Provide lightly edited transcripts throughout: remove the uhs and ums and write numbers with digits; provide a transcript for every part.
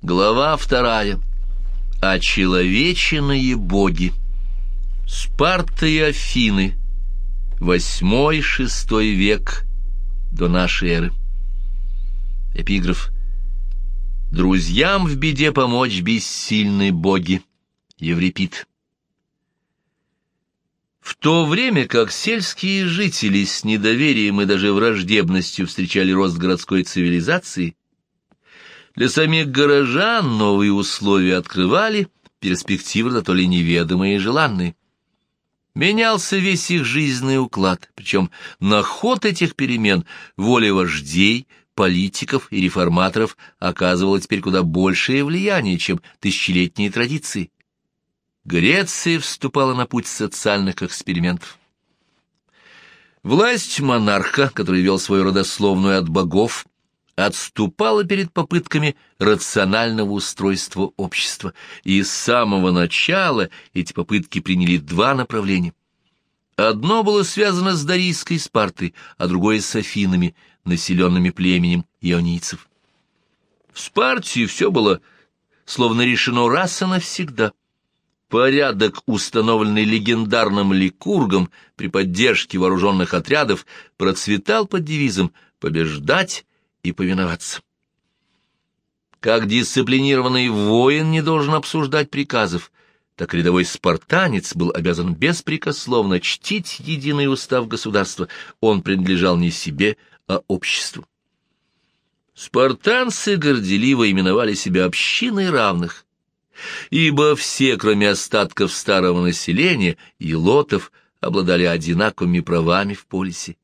Глава 2. Очеловеченные боги. Спарта и Афины. 8-6 век до нашей эры. Эпиграф. Друзьям в беде помочь бессильны боги. Еврипид. В то время как сельские жители с недоверием и даже враждебностью встречали рост городской цивилизации, для самих горожан новые условия открывали перспективы на то ли неведомые и желанные. Менялся весь их жизненный уклад, причем на ход этих перемен воля вождей, политиков и реформаторов оказывала теперь куда большее влияние, чем тысячелетние традиции. Греция вступала на путь социальных экспериментов. Власть монарха, который вел свою родословную от богов, отступала перед попытками рационального устройства общества, и с самого начала эти попытки приняли два направления. Одно было связано с Дарийской Спартой, а другое с Афинами, населенными племенем ионийцев. В Спарте все было словно решено раз и навсегда. Порядок, установленный легендарным Ликургом при поддержке вооруженных отрядов, процветал под девизом «побеждать и повиноваться». Как дисциплинированный воин не должен обсуждать приказов, так рядовой спартанец был обязан беспрекословно чтить единый устав государства. Он принадлежал не себе, а обществу. Спартанцы горделиво именовали себя общиной равных, ибо все, кроме остатков старого населения и лотов, обладали одинаковыми правами в полисе.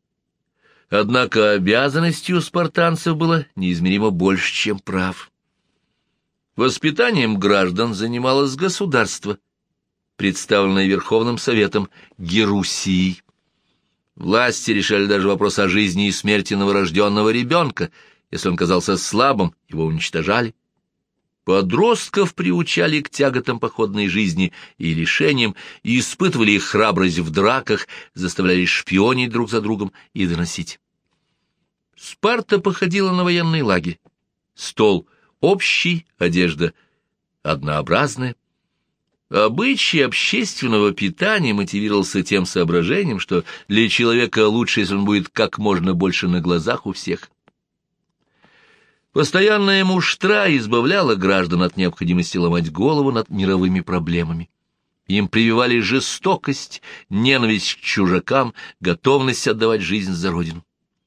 Однако обязанностей у спартанцев было неизмеримо больше, чем прав. Воспитанием граждан занималось государство, представленное Верховным Советом Герусией. Власти решали даже вопрос о жизни и смерти новорожденного ребенка. Если он казался слабым, его уничтожали. Подростков приучали к тяготам походной жизни и лишениям, и испытывали их храбрость в драках, заставляли шпионить друг за другом и доносить. Спарта походила на военный лагерь. Стол общий, одежда однообразная. Обычай общественного питания мотивировался тем соображением, что для человека лучше, если он будет как можно больше на глазах у всех. Постоянная муштра избавляла граждан от необходимости ломать голову над мировыми проблемами. Им прививали жестокость, ненависть к чужакам, готовность отдавать жизнь за родину.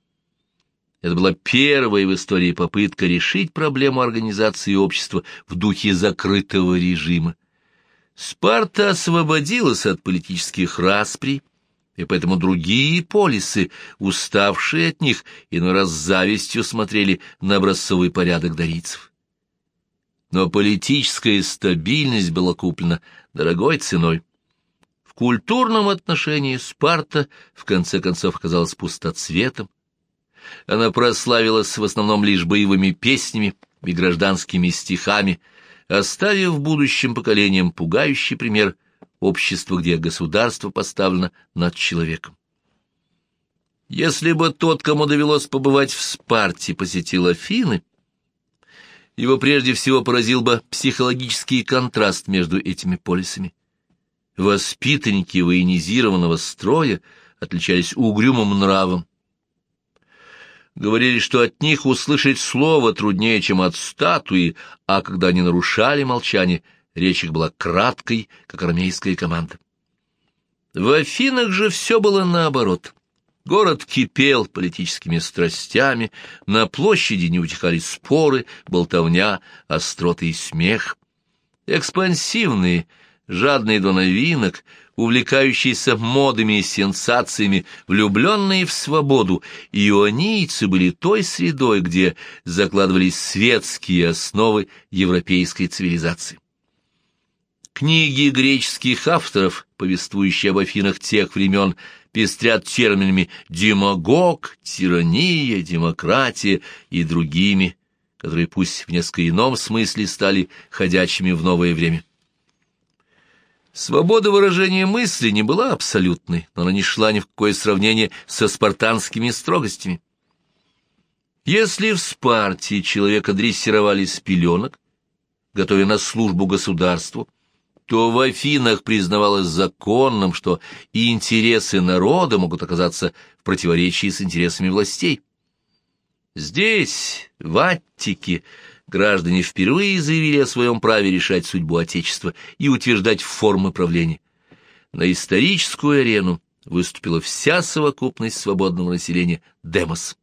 Это была первая в истории попытка решить проблему организации общества в духе закрытого режима. Спарта освободилась от политических расприй, и поэтому другие полисы, уставшие от них, иной раз с завистью смотрели на образцовый порядок дарийцев. Но политическая стабильность была куплена дорогой ценой. В культурном отношении Спарта в конце концов оказалась пустоцветом. Она прославилась в основном лишь боевыми песнями и гражданскими стихами, оставив будущим поколениям пугающий пример общества, где государство поставлено над человеком. Если бы тот, кому довелось побывать в Спарте, посетил Афины, его прежде всего поразил бы психологический контраст между этими полисами. Воспитанники военизированного строя отличались угрюмым нравом. Говорили, что от них услышать слово труднее, чем от статуи, а когда они нарушали молчание, речь их была краткой, как армейская команда. В Афинах же все было наоборот. Город кипел политическими страстями, на площади не утихали споры, болтовня, остроты и смех. Экспансивные, жадные до новинок, увлекающиеся модами и сенсациями, влюбленные в свободу, ионийцы были той средой, где закладывались светские основы европейской цивилизации. Книги греческих авторов, повествующие об Афинах тех времен, пестрят терминами «демагог», «тирания», «демократия» и другими, которые пусть в несколько ином смысле стали ходячими в новое время. Свобода выражения мысли не была абсолютной, но она не шла ни в какое сравнение со спартанскими строгостями. Если в Спарте человека дрессировали с пеленок, готовя на службу государству, то в Афинах признавалось законным, что и интересы народа могут оказаться в противоречии с интересами властей. Здесь, в Аттике, граждане впервые заявили о своем праве решать судьбу Отечества и утверждать формы правления. На историческую арену выступила вся совокупность свободного населения Демос.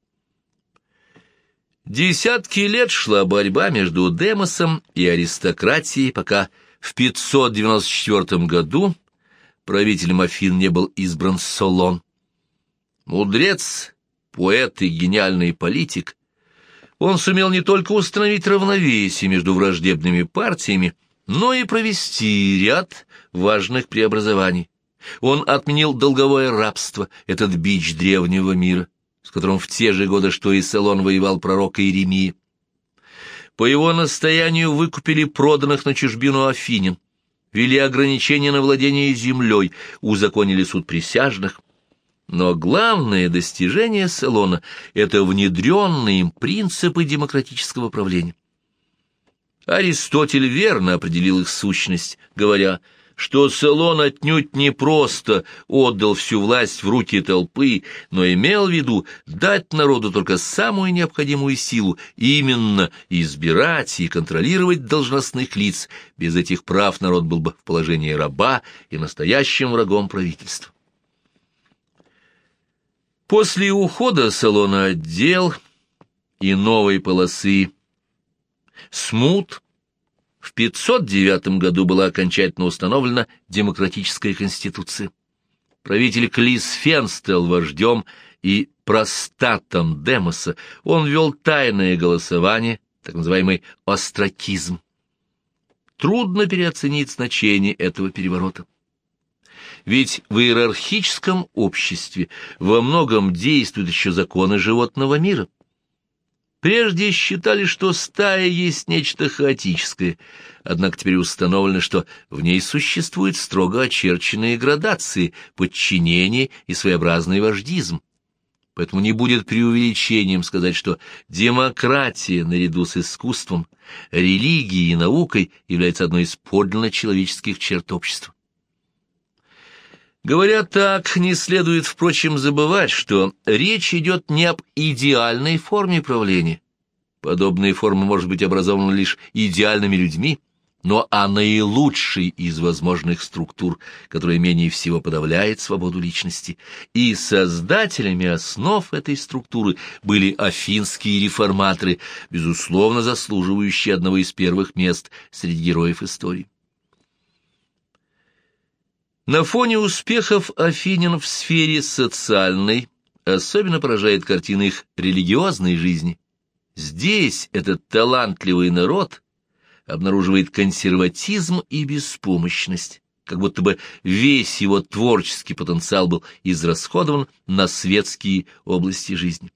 Десятки лет шла борьба между Демосом и аристократией, пока в 594 году правителем Афин не был избран Солон. Мудрец, поэт и гениальный политик, он сумел не только установить равновесие между враждебными партиями, но и провести ряд важных преобразований. Он отменил долговое рабство, этот бич древнего мира, с которым в те же годы, что и Солон, воевал пророк Иеремия. По его настоянию выкупили проданных на чужбину афинян, ввели ограничения на владение землей, узаконили суд присяжных. Но главное достижение Солона — это внедренные им принципы демократического правления. Аристотель верно определил их сущность, говоря, что Солон отнюдь не просто отдал всю власть в руки толпы, но имел в виду дать народу только самую необходимую силу, именно избирать и контролировать должностных лиц. Без этих прав народ был бы в положении раба и настоящим врагом правительства. После ухода Солона от дел и новой полосы смут в 509 году была окончательно установлена демократическая конституция. Правитель Клисфен стал вождем и простатом Демоса. Он вел тайное голосование, так называемый остракизм. Трудно переоценить значение этого переворота. Ведь в иерархическом обществе во многом действуют еще законы животного мира. Прежде считали, что стая есть нечто хаотическое, однако теперь установлено, что в ней существуют строго очерченные градации, подчинение и своеобразный вождизм. Поэтому не будет преувеличением сказать, что демократия наряду с искусством, религией и наукой является одной из подлинно человеческих черт общества. Говоря так, не следует, впрочем, забывать, что речь идет не об идеальной форме правления. Подобные формы может быть образованы лишь идеальными людьми, но о наилучшей из возможных структур, которая менее всего подавляет свободу личности. И создателями основ этой структуры были афинские реформаторы, безусловно заслуживающие одного из первых мест среди героев истории. На фоне успехов афинян в сфере социальной особенно поражает картина их религиозной жизни. Здесь этот талантливый народ обнаруживает консерватизм и беспомощность, как будто бы весь его творческий потенциал был израсходован на светские области жизни.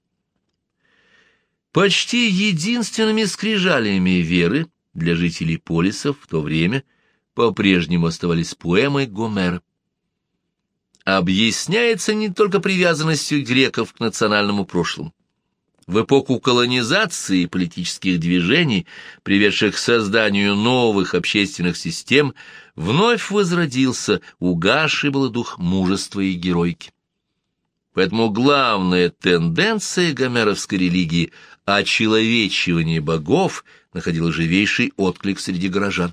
Почти единственными скрижалями веры для жителей полисов в то время по-прежнему оставались поэмы Гомера. Объясняется не только привязанностью греков к национальному прошлому. В эпоху колонизации и политических движений, приведших к созданию новых общественных систем, вновь возродился угасший был дух мужества и героики. Поэтому главная тенденция гомеровской религии — очеловечивание богов — находила живейший отклик среди горожан.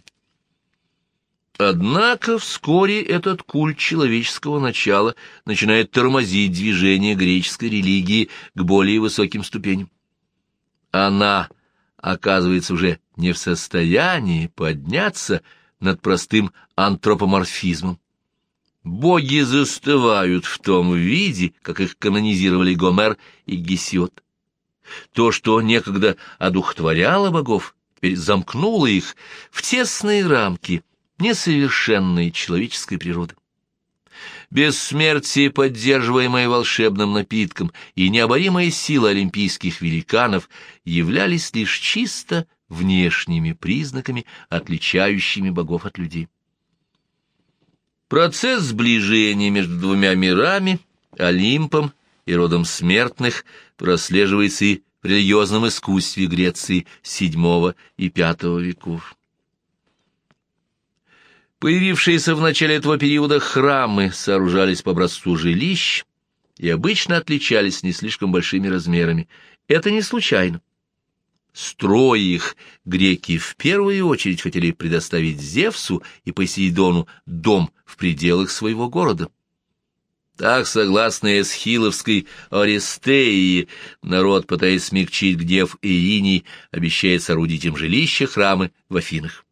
Однако вскоре этот культ человеческого начала начинает тормозить движение греческой религии к более высоким ступеням. Она оказывается уже не в состоянии подняться над простым антропоморфизмом. Боги застывают в том виде, как их канонизировали Гомер и Гесиод. То, что некогда одухотворяло богов, теперь замкнуло их в тесные рамки несовершенной человеческой природы. Бессмертие, поддерживаемое волшебным напитком, и необоримая сила олимпийских великанов являлись лишь чисто внешними признаками, отличающими богов от людей. Процесс сближения между двумя мирами, Олимпом и родом смертных, прослеживается и в религиозном искусстве Греции VII и V веков. Появившиеся в начале этого периода храмы сооружались по образцу жилищ и обычно отличались не слишком большими размерами. Это не случайно. Строя их, греки в первую очередь хотели предоставить Зевсу и Посейдону дом в пределах своего города. Так, согласно эсхиловской Орестеи, народ, пытаясь смягчить гнев Ириней, обещает соорудить им жилища, храмы в Афинах.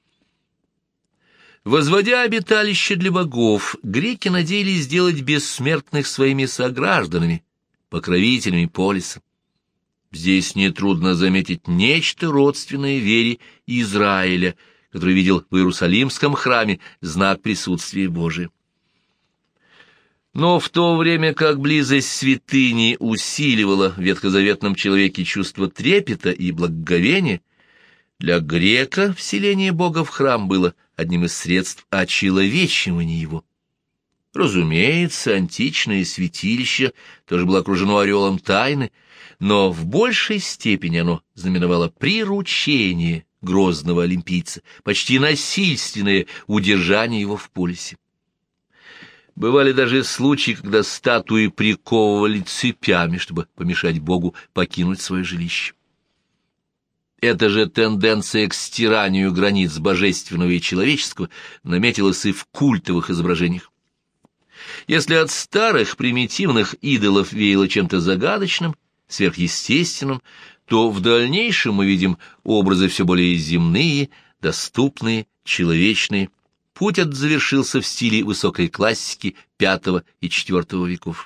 Возводя обиталище для богов, греки надеялись сделать бессмертных своими согражданами, покровителями полиса. Здесь нетрудно заметить нечто родственное вере Израиля, который видел в Иерусалимском храме знак присутствия Божия. Но в то время как близость святыни усиливала в ветхозаветном человеке чувство трепета и благоговения, для грека вселение Бога в храм было одним из средств очеловечивания его. Разумеется, античное святилище тоже было окружено ореолом тайны, но в большей степени оно знаменовало приручение грозного олимпийца, почти насильственное удержание его в полисе. Бывали даже случаи, когда статуи приковывали цепями, чтобы помешать Богу покинуть свое жилище. Эта же тенденция к стиранию границ божественного и человеческого наметилась и в культовых изображениях. Если от старых примитивных идолов веяло чем-то загадочным, сверхъестественным, то в дальнейшем мы видим образы все более земные, доступные, человечные. Путь этот завершился в стиле высокой классики V и IV веков.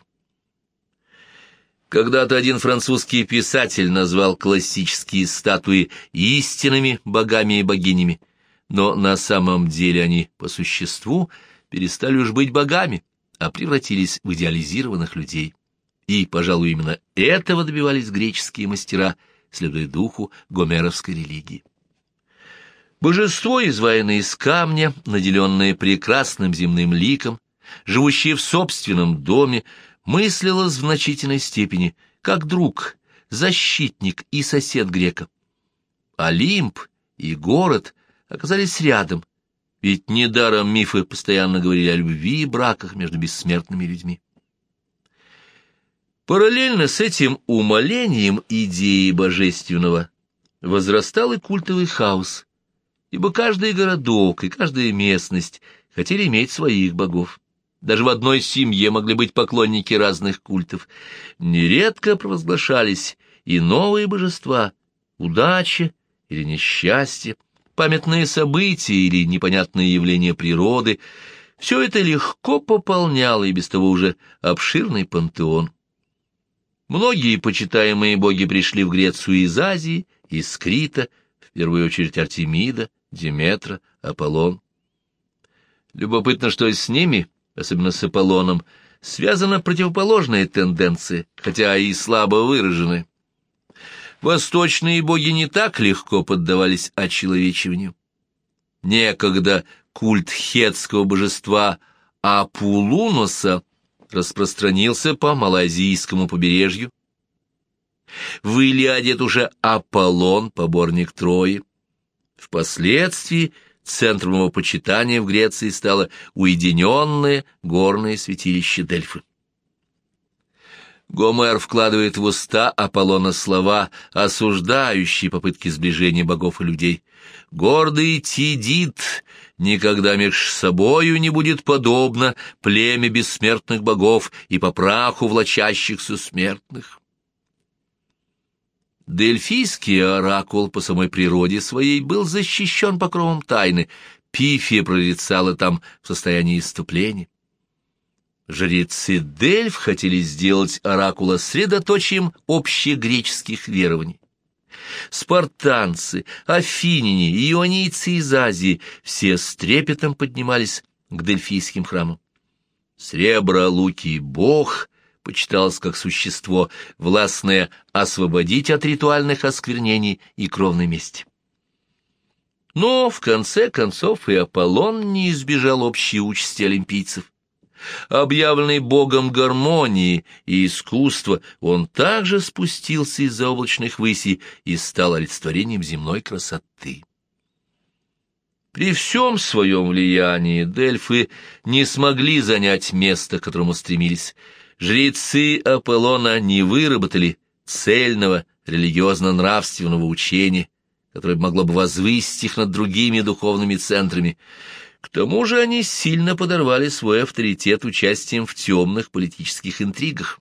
Когда-то один французский писатель назвал классические статуи истинными богами и богинями, но на самом деле они, по существу, перестали уж быть богами, а превратились в идеализированных людей. И, пожалуй, именно этого добивались греческие мастера, следуя духу гомеровской религии. Божество, изваянное из камня, наделенное прекрасным земным ликом, живущее в собственном доме, мыслилось в значительной степени как друг, защитник и сосед грека. Олимп и город оказались рядом, ведь недаром мифы постоянно говорили о любви и браках между бессмертными людьми. Параллельно с этим умалением идеи божественного возрастал и культовый хаос, ибо каждый городок и каждая местность хотели иметь своих богов. Даже в одной семье могли быть поклонники разных культов. Нередко провозглашались и новые божества, удача или несчастье, памятные события или непонятные явления природы. Все это легко пополняло и без того уже обширный пантеон. Многие почитаемые боги пришли в Грецию из Азии, из Крита, в первую очередь Артемида, Диметра, Аполлон. Любопытно, что с ними, особенно с Аполлоном, связана противоположная тенденция, хотя и слабо выраженная. Восточные боги не так легко поддавались очеловечиванию. Некогда культ хетского божества Апулуноса распространился по малоазийскому побережью. В Илиаде это уже Аполлон, поборник Трои. Впоследствии центром его почитания в Греции стало уединенное горное святилище Дельфы. Гомер вкладывает в уста Аполлона слова, осуждающие попытки сближения богов и людей. «Гордый Тидит никогда меж собою не будет подобно племя бессмертных богов и по праху влачащихся смертных». Дельфийский оракул по самой природе своей был защищен покровом тайны, Пифия прорицала там в состоянии исступления. Жрецы Дельф хотели сделать оракула средоточием общегреческих верований. Спартанцы, афиняне, ионийцы из Азии все с трепетом поднимались к дельфийским храмам. Сребролукий бог почиталось как существо, властное освободить от ритуальных осквернений и кровной мести. Но, в конце концов, и Аполлон не избежал общей участи олимпийцев. Объявленный богом гармонии и искусства, он также спустился из-за облачных высей и стал олицетворением земной красоты. При всем своем влиянии Дельфы не смогли занять место, к которому стремились. Жрецы Аполлона не выработали цельного религиозно-нравственного учения, которое могло бы возвысить их над другими духовными центрами. К тому же они сильно подорвали свой авторитет участием в темных политических интригах.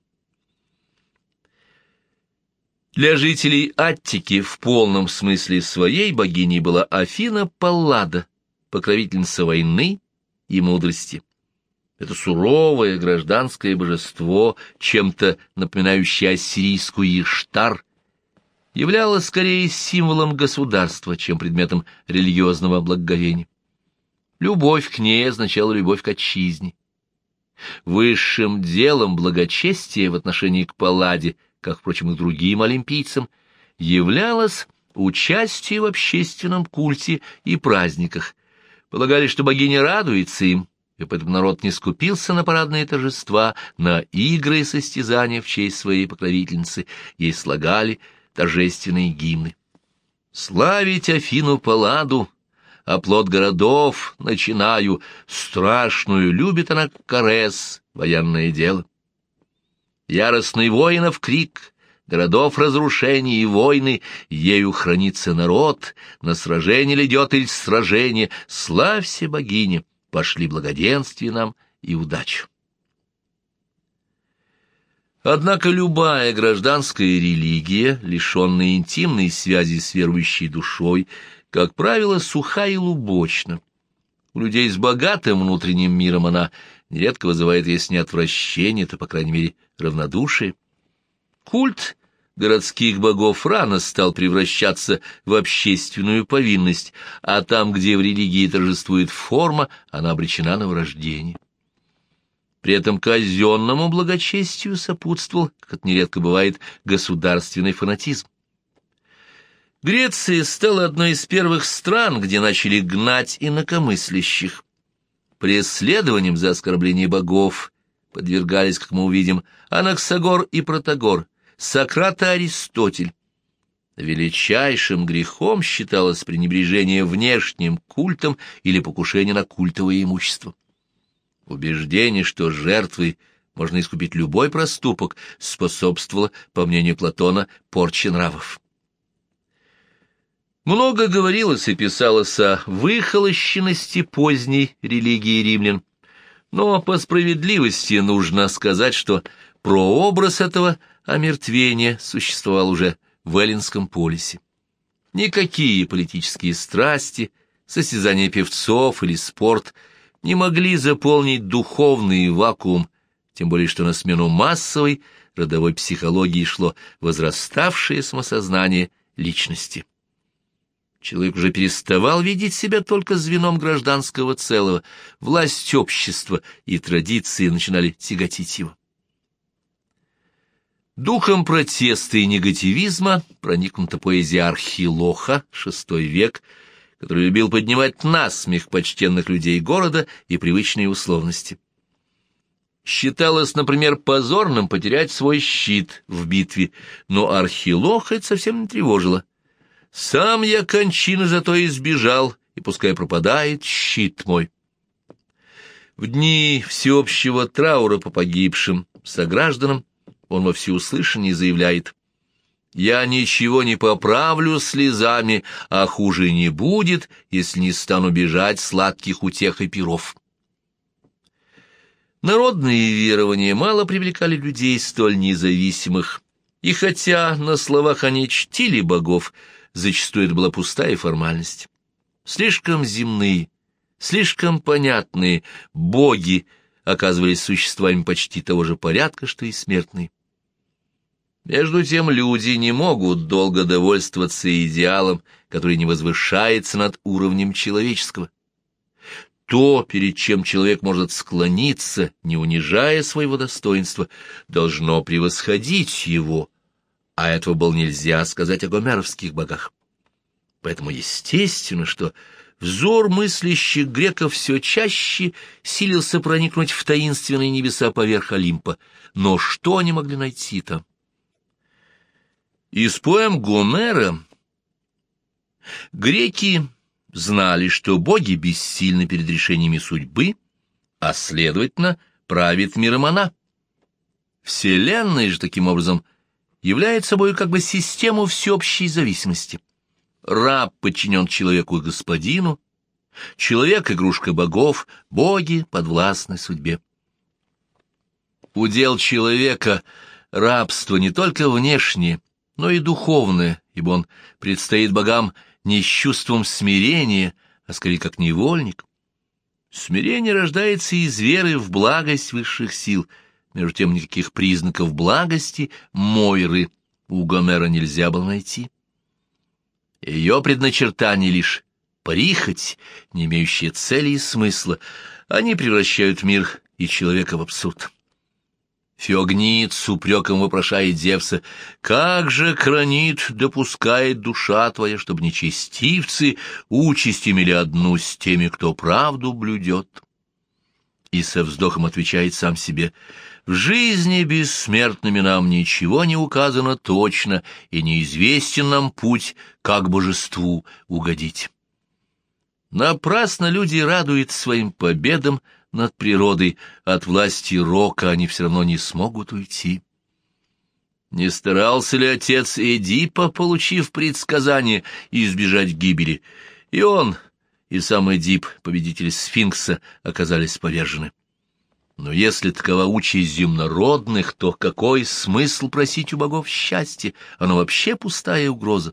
Для жителей Аттики в полном смысле своей богиней была Афина Паллада, покровительница войны и мудрости. Это суровое гражданское божество, чем-то напоминающее ассирийскую Иштар, являлось скорее символом государства, чем предметом религиозного благоговения. Любовь к ней означала любовь к отчизне. Высшим делом благочестия в отношении к Палладе, как, впрочем, и другим олимпийцам, являлось участие в общественном культе и праздниках. Полагали, что богиня радуется им, и поэтому народ не скупился на парадные торжества, на игры и состязания в честь своей покровительницы, ей слагали торжественные гимны. «Славить Афину Палладу, оплот городов, начинаю, страшную любит она Карес, военное дело. Яростный воинов крик, городов разрушений и войны, ею хранится народ, на сражение ли идет или сражение, славься, богиня, пошли благоденствие нам и удачу». Однако любая гражданская религия, лишенная интимной связи с верующей душой, как правило, суха и лубочна. У людей с богатым внутренним миром она нередко вызывает, если не отвращение, то, по крайней мере, равнодушие. Культ городских богов рано стал превращаться в общественную повинность, а там, где в религии торжествует форма, она обречена на вырождение. При этом казенному благочестию сопутствовал, как это нередко бывает, государственный фанатизм. Греция стала одной из первых стран, где начали гнать инакомыслящих. Преследованием за оскорбление богов подвергались, как мы увидим, Анаксагор и Протагор, Сократ и Аристотель. Величайшим грехом считалось пренебрежение внешним культом или покушение на культовое имущество. Убеждение, что жертвой можно искупить любой проступок, способствовало, по мнению Платона, порче нравов. Много говорилось и писалось о выхолощенности поздней религии римлян, но по справедливости нужно сказать, что прообраз этого омертвения существовал уже в Эллинском полисе. Никакие политические страсти, состязания певцов или спорт не могли заполнить духовный вакуум, тем более что на смену массовой родовой психологии шло возраставшее самосознание личности. Человек уже переставал видеть себя только звеном гражданского целого, власть общества и традиции начинали тяготить его. Духом протеста и негативизма проникнута поэзия Архилоха, VI век, который любил поднимать насмех почтенных людей города и привычные условности. Считалось, например, позорным потерять свой щит в битве, но Архилоха это совсем не тревожило. «Сам я кончины зато избежал, и пускай пропадает щит мой». В дни всеобщего траура по погибшим согражданам он во всеуслышание заявляет: «Я ничего не поправлю слезами, а хуже не будет, если не стану бежать сладких утех и пиров». Народные верования мало привлекали людей столь независимых, и хотя на словах они чтили богов, зачастую это была пустая формальность. Слишком земные, слишком понятные боги оказывались существами почти того же порядка, что и смертные. Между тем люди не могут долго довольствоваться идеалом, который не возвышается над уровнем человеческого. То, перед чем человек может склониться, не унижая своего достоинства, должно превосходить его, а этого было нельзя сказать о гомеровских богах. Поэтому естественно, что взор мыслящих греков все чаще силился проникнуть в таинственные небеса поверх Олимпа. Но что они могли найти там? Из поэм Гомера греки знали, что боги бессильны перед решениями судьбы, а, следовательно, правит миром она. Вселенная же, таким образом, является собой как бы систему всеобщей зависимости. Раб подчинен человеку и господину, человек — игрушка богов, боги подвластны судьбе. Удел человека — рабство не только внешнее, но и духовное, ибо он предстоит богам не с чувством смирения, а скорее как невольник. Смирение рождается из веры в благость высших сил. Между тем никаких признаков благости Мойры у Гомера нельзя было найти. Ее предначертание лишь прихоть, не имеющая цели и смысла. Они превращают мир и человека в абсурд. Феогнит с упреком вопрошает Зевса: «Как же, Кранит, допускает душа твоя, чтобы нечестивцы участь имели одну с теми, кто правду блюдет?» И со вздохом отвечает сам себе: «В жизни бессмертными нам ничего не указано точно, и неизвестен нам путь, как божеству угодить». Напрасно люди радуются своим победам над природой, от власти рока они все равно не смогут уйти. Не старался ли отец Эдипа, получив предсказание, избежать гибели? И он, и сам Эдип, победитель сфинкса, оказались повержены. Но если такова участь земнородных, то какой смысл просить у богов счастья? Оно вообще пустая угроза.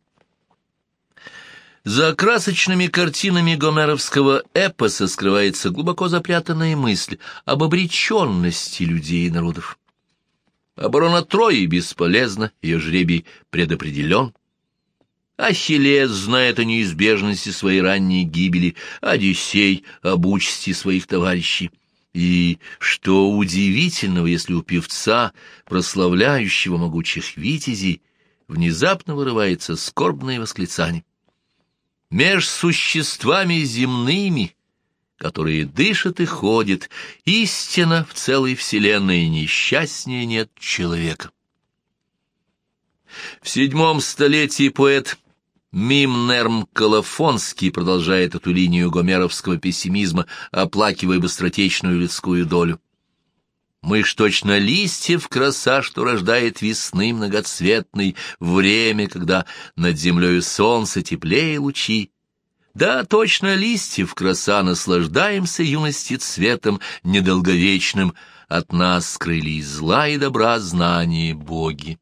За красочными картинами гомеровского эпоса скрывается глубоко запрятанная мысль об обреченности людей и народов. Оборона Трои бесполезна, ее жребий предопределен. Ахиллес знает о неизбежности своей ранней гибели, Одиссей — об участи своих товарищей. И что удивительного, если у певца, прославляющего могучих витязей, внезапно вырывается скорбное восклицание: «Меж существами земными, которые дышат и ходят, истинно в целой вселенной несчастнее нет человека». В VII столетии поэт Мимнерм Колофонский продолжает эту линию гомеровского пессимизма, оплакивая быстротечную людскую долю. «Мы ж точно листьев краса, что рождает весны многоцветной, время, когда над землею солнце теплее лучи. Да, точно листьев краса, наслаждаемся юности цветом недолговечным, от нас скрылись зла и добра знания боги».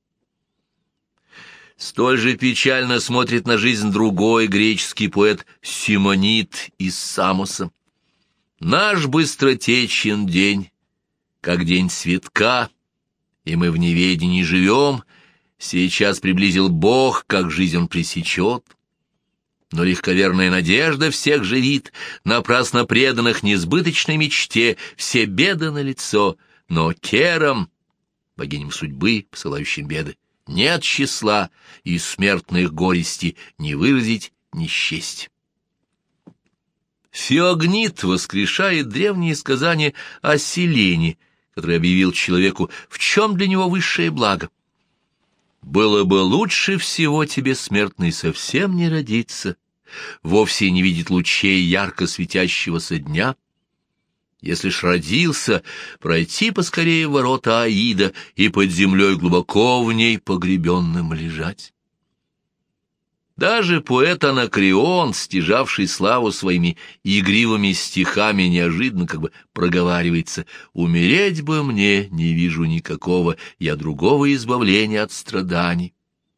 Столь же печально смотрит на жизнь другой греческий поэт Симонид из Самоса. «Наш быстротечен день, как день цветка, и мы в неведении живем. Сейчас приблизил Бог, как жизнь он пресечет. Но легковерная надежда всех живит, напрасно преданных несбыточной мечте, все беды налицо, но Керам, богиням судьбы, посылающим беды, нет числа, и смертных горести не выразить, не счесть». Феогнит воскрешает древние сказания о Селене, который объявил человеку, в чем для него высшее благо. «Было бы лучше всего тебе, смертный, совсем не родиться, вовсе не видеть лучей ярко светящегося дня. Если ж родился, пройти поскорее ворота Аида и под землей глубоко в ней погребенным лежать». Даже поэт Анакреон, стяжавший славу своими игривыми стихами, неожиданно как бы проговаривается: «Умереть бы мне, не вижу никакого, я другого избавления от страданий».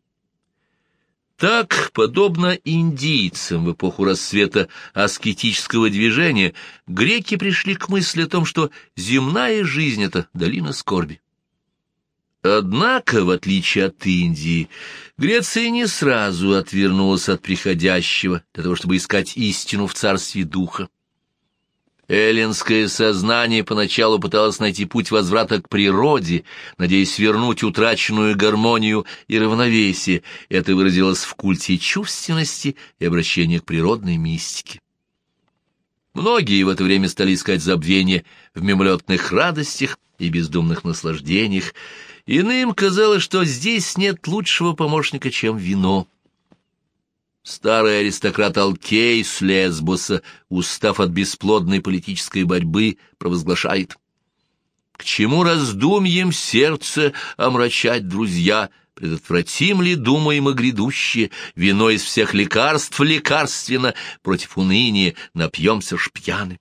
Так, подобно индийцам в эпоху расцвета аскетического движения, греки пришли к мысли о том, что земная жизнь — это долина скорби. Однако, в отличие от Индии, Греция не сразу отвернулась от приходящего для того, чтобы искать истину в царстве духа. Эллинское сознание поначалу пыталось найти путь возврата к природе, надеясь вернуть утраченную гармонию и равновесие. Это выразилось в культе чувственности и обращении к природной мистике. Многие в это время стали искать забвение в мимолетных радостях и бездумных наслаждениях. Иным казалось, что здесь нет лучшего помощника, чем вино. Старый аристократ Алкей с Лесбоса, устав от бесплодной политической борьбы, провозглашает: «К чему раздумьем сердце омрачать, друзья? Предотвратим ли, думаем, и грядущее? Вино из всех лекарств лекарственно, против уныния напьемся ж пьяны».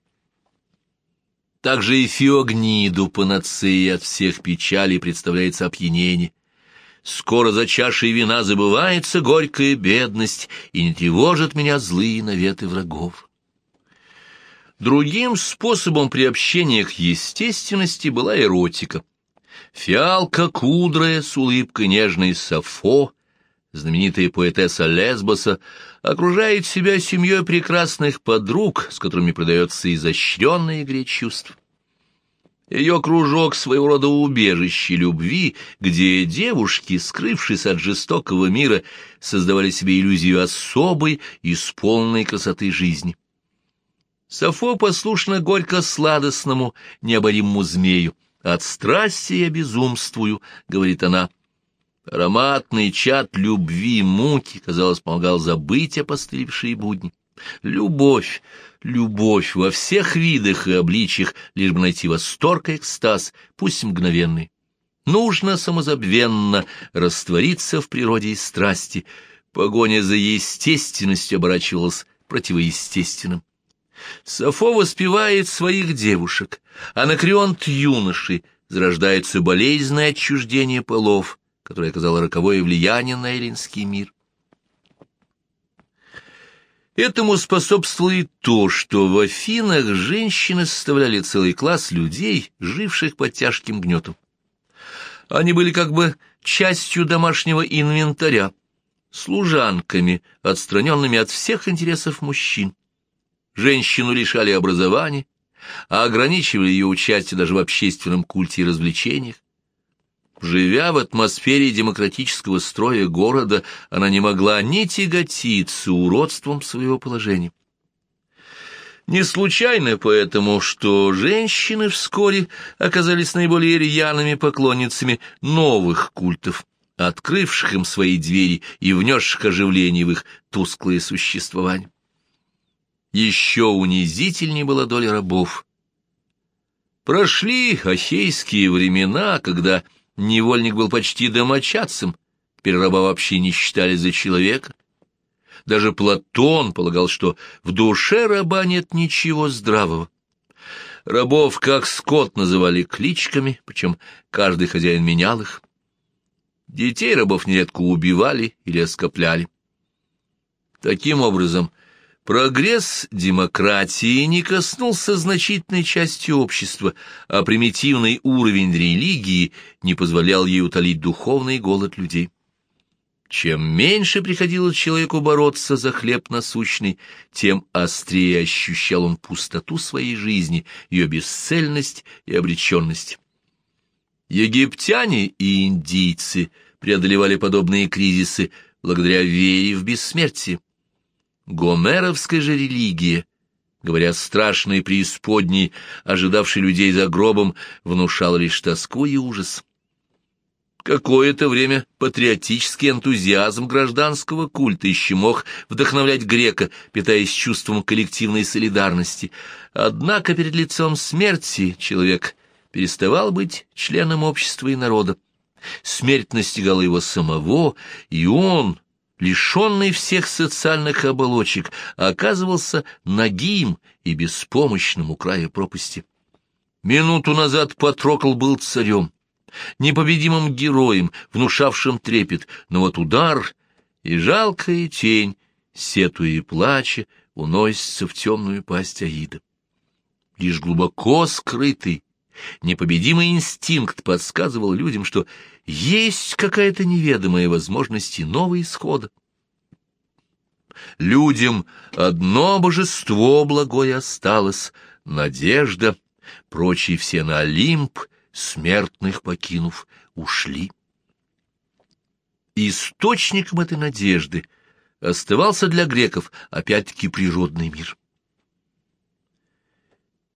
Также и Феогниду панацеей от всех печалей представляется опьянение. «Скоро за чашей вина забывается горькая бедность, и не тревожат меня злые наветы врагов». Другим способом приобщения к естественности была эротика. Фиалка кудрая с улыбкой нежной Сафо, знаменитая поэтесса Лесбоса, окружает себя семьей прекрасных подруг, с которыми продается изощренная игре чувств. Ее кружок — своего рода убежище любви, где девушки, скрывшись от жестокого мира, создавали себе иллюзию особой, исполненной красоты жизни. Сафо послушна горько-сладостному, необоримому змею. «От страсти я безумствую», — говорит она. Ароматный чад любви, муки, казалось, помогал забыть опостылевшие будни. Любовь, любовь во всех видах и обличьях, лишь бы найти восторг и экстаз, пусть мгновенный. Нужно самозабвенно раствориться в природе и страсти. Погоня за естественностью оборачивалась противоестественным. Сафо воспевает своих девушек, Анакреонт юноши, зарождается болезненное отчуждение полов, которое оказало роковое влияние на эллинский мир. Этому способствует то, что в Афинах женщины составляли целый класс людей, живших под тяжким гнетом. Они были как бы частью домашнего инвентаря, служанками, отстраненными от всех интересов мужчин. Женщину лишали образования, а ограничивали ее участие даже в общественном культе и развлечениях. Живя в атмосфере демократического строя города, она не могла ни тяготиться уродством своего положения. Не случайно поэтому, что женщины вскоре оказались наиболее рьяными поклонницами новых культов, открывших им свои двери и внесших оживление в их тусклое существование. Еще унизительнее была доля рабов. Прошли ахейские времена, когда невольник был почти домочадцем, теперь раба вообще не считали за человека. Даже Платон полагал, что в душе раба нет ничего здравого. Рабов как скот называли кличками, причем каждый хозяин менял их. Детей рабов нередко убивали или оскопляли. Таким образом, прогресс демократии не коснулся значительной части общества, а примитивный уровень религии не позволял ей утолить духовный голод людей. Чем меньше приходилось человеку бороться за хлеб насущный, тем острее ощущал он пустоту своей жизни, ее бесцельность и обреченность. Египтяне и индийцы преодолевали подобные кризисы благодаря вере в бессмертие. Гомеровская же религия, говоря о страшной преисподней, ожидавшей людей за гробом, внушала лишь тоску и ужас. Какое-то время патриотический энтузиазм гражданского культа еще мог вдохновлять грека, питаясь чувством коллективной солидарности. Однако перед лицом смерти человек переставал быть членом общества и народа. Смерть настигала его самого, и он, лишенный всех социальных оболочек, оказывался нагим и беспомощным у края пропасти. Минуту назад Патрокл был царем, непобедимым героем, внушавшим трепет, но вот удар и жалкая тень, сетуя и плача, уносится в темную пасть Аида. Лишь глубоко скрытый, непобедимый инстинкт подсказывал людям, что есть какая-то неведомая возможность иного исхода. Людям одно божество благое осталось — надежда, прочие все на Олимп, смертных покинув, ушли. Источником этой надежды оставался для греков опять-таки природный мир.